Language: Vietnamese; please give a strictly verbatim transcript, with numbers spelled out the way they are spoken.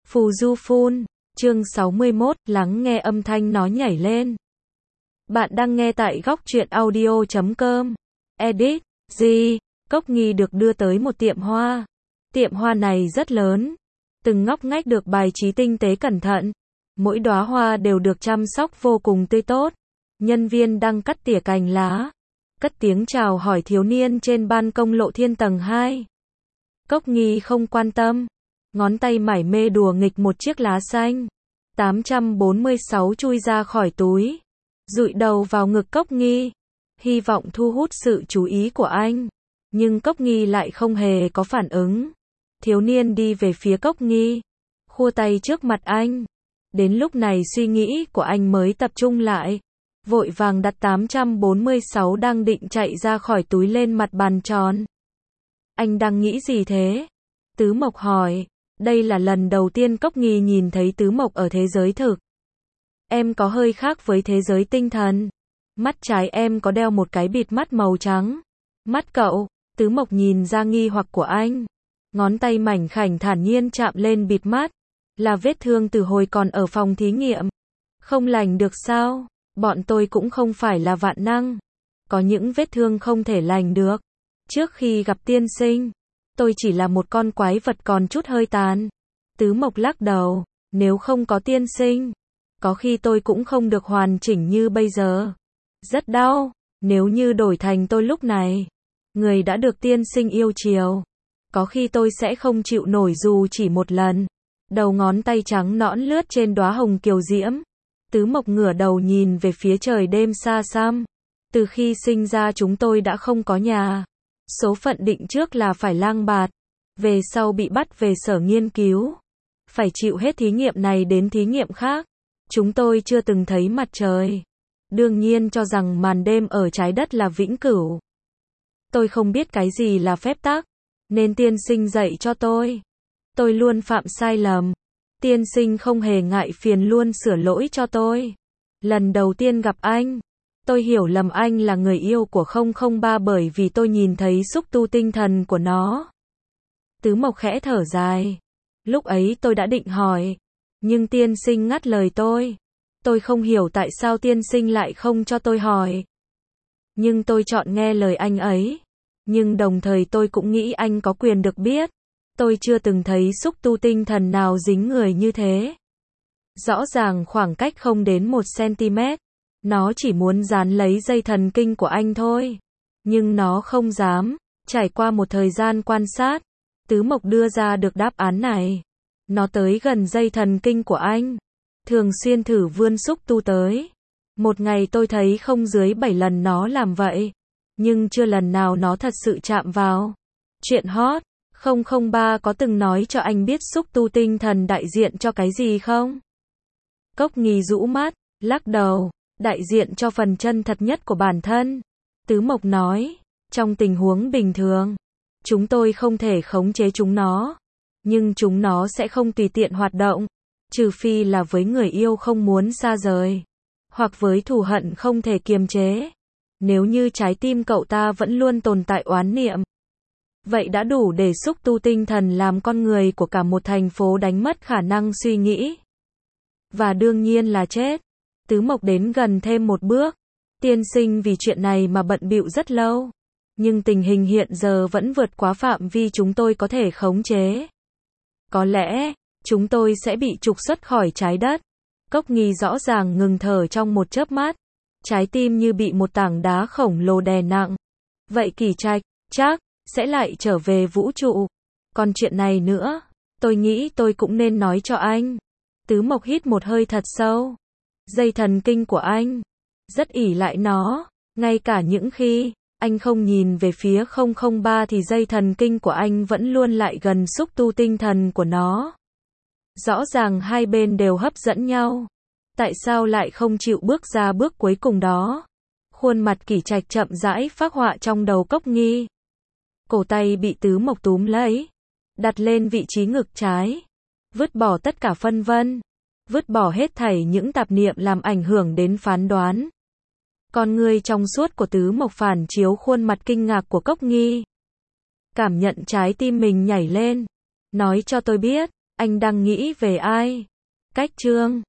Phù Du Phun, chương sáu mươi mốt, lắng nghe âm thanh nó nhảy lên. Bạn đang nghe tại góc truyện audio chấm com. Edit, G, Cốc Nghi được đưa tới một tiệm hoa. Tiệm hoa này rất lớn. Từng ngóc ngách được bài trí tinh tế cẩn thận. Mỗi đóa hoa đều được chăm sóc vô cùng tươi tốt. Nhân viên đang cắt tỉa cành lá. Cất tiếng chào hỏi thiếu niên trên ban công lộ thiên tầng hai. Cốc Nghi không quan tâm. Ngón tay mải mê đùa nghịch một chiếc lá xanh. tám trăm bốn mươi sáu chui ra khỏi túi. Dụi đầu vào ngực Cốc Nghi. Hy vọng thu hút sự chú ý của anh. Nhưng Cốc Nghi lại không hề có phản ứng. Thiếu niên đi về phía Cốc Nghi. Khua tay trước mặt anh. Đến lúc này suy nghĩ của anh mới tập trung lại. Vội vàng đặt tám trăm bốn mươi sáu đang định chạy ra khỏi túi lên mặt bàn tròn. Anh đang nghĩ gì thế? Tứ Mộc hỏi. Đây là lần đầu tiên Cốc Nghi nhìn thấy Tứ Mộc ở thế giới thực. Em có hơi khác với thế giới tinh thần. Mắt trái em có đeo một cái bịt mắt màu trắng. Mắt cậu, Tứ Mộc nhìn ra nghi hoặc của anh. Ngón tay mảnh khảnh thản nhiên chạm lên bịt mắt. Là vết thương từ hồi còn ở phòng thí nghiệm. Không lành được sao? Bọn tôi cũng không phải là vạn năng. Có những vết thương không thể lành được. Trước khi gặp tiên sinh, tôi chỉ là một con quái vật còn chút hơi tàn. Tứ Mộc lắc đầu. Nếu không có tiên sinh, có khi tôi cũng không được hoàn chỉnh như bây giờ. Rất đau. Nếu như đổi thành tôi lúc này, người đã được tiên sinh yêu chiều, có khi tôi sẽ không chịu nổi dù chỉ một lần. Đầu ngón tay trắng nõn lướt trên đóa hồng kiều diễm. Tứ Mộc ngửa đầu nhìn về phía trời đêm xa xăm. Từ khi sinh ra chúng tôi đã không có nhà. Số phận định trước là phải lang bạt. Về sau bị bắt về sở nghiên cứu. Phải chịu hết thí nghiệm này đến thí nghiệm khác. Chúng tôi chưa từng thấy mặt trời. Đương nhiên cho rằng màn đêm ở trái đất là vĩnh cửu. Tôi không biết cái gì là phép tắc, nên tiên sinh dạy cho tôi. Tôi luôn phạm sai lầm. Tiên sinh không hề ngại phiền luôn sửa lỗi cho tôi. Lần đầu tiên gặp anh, tôi hiểu lầm anh là người yêu của không không ba bởi vì tôi nhìn thấy xúc tu tinh thần của nó. Tứ Mộc khẽ thở dài. Lúc ấy tôi đã định hỏi, nhưng tiên sinh ngắt lời tôi. Tôi không hiểu tại sao tiên sinh lại không cho tôi hỏi. Nhưng tôi chọn nghe lời anh ấy. Nhưng đồng thời tôi cũng nghĩ anh có quyền được biết. Tôi chưa từng thấy xúc tu tinh thần nào dính người như thế. Rõ ràng khoảng cách không đến một xăng-ti-mét. Nó chỉ muốn dán lấy dây thần kinh của anh thôi. Nhưng nó không dám. Trải qua một thời gian quan sát, Tứ Mộc đưa ra được đáp án này. Nó tới gần dây thần kinh của anh. Thường xuyên thử vươn xúc tu tới. Một ngày tôi thấy không dưới bảy lần nó làm vậy. Nhưng chưa lần nào nó thật sự chạm vào. Chuyện hot. không không ba có từng nói cho anh biết xúc tu tinh thần đại diện cho cái gì không? Cốc Nghi rũ mắt, lắc đầu. Đại diện cho phần chân thật nhất của bản thân. Tứ Mộc nói. Trong tình huống bình thường, chúng tôi không thể khống chế chúng nó. Nhưng chúng nó sẽ không tùy tiện hoạt động. Trừ phi là với người yêu không muốn xa rời. Hoặc với thù hận không thể kiềm chế. Nếu như trái tim cậu ta vẫn luôn tồn tại oán niệm, vậy đã đủ để xúc tu tinh thần làm con người của cả một thành phố đánh mất khả năng suy nghĩ. Và đương nhiên là chết. Tứ Mộc đến gần thêm một bước. Tiên sinh vì chuyện này mà bận bịu rất lâu. Nhưng tình hình hiện giờ vẫn vượt quá phạm vi chúng tôi có thể khống chế. Có lẽ, chúng tôi sẽ bị trục xuất khỏi trái đất. Cốc Nghi rõ ràng ngừng thở trong một chớp mắt. Trái tim như bị một tảng đá khổng lồ đè nặng. Vậy Kỳ Trạch, chắc, sẽ lại trở về vũ trụ. Còn chuyện này nữa, tôi nghĩ tôi cũng nên nói cho anh. Tứ Mộc hít một hơi thật sâu. Dây thần kinh của anh rất ỷ lại nó. Ngay cả những khi anh không nhìn về phía không không ba thì dây thần kinh của anh vẫn luôn lại gần xúc tu tinh thần của nó. Rõ ràng hai bên đều hấp dẫn nhau. Tại sao lại không chịu bước ra bước cuối cùng đó? Khuôn mặt Kỳ Trạch chậm rãi phác họa trong đầu Cốc Nghi. Cổ tay bị Tứ Mộc túm lấy. Đặt lên vị trí ngực trái. Vứt bỏ tất cả phân vân. Vứt bỏ hết thảy những tạp niệm làm ảnh hưởng đến phán đoán. Con ngươi trong suốt của Tứ Mộc phản chiếu khuôn mặt kinh ngạc của Cốc Nghi. Cảm nhận trái tim mình nhảy lên. Nói cho tôi biết, Anh đang nghĩ về ai? Cách chương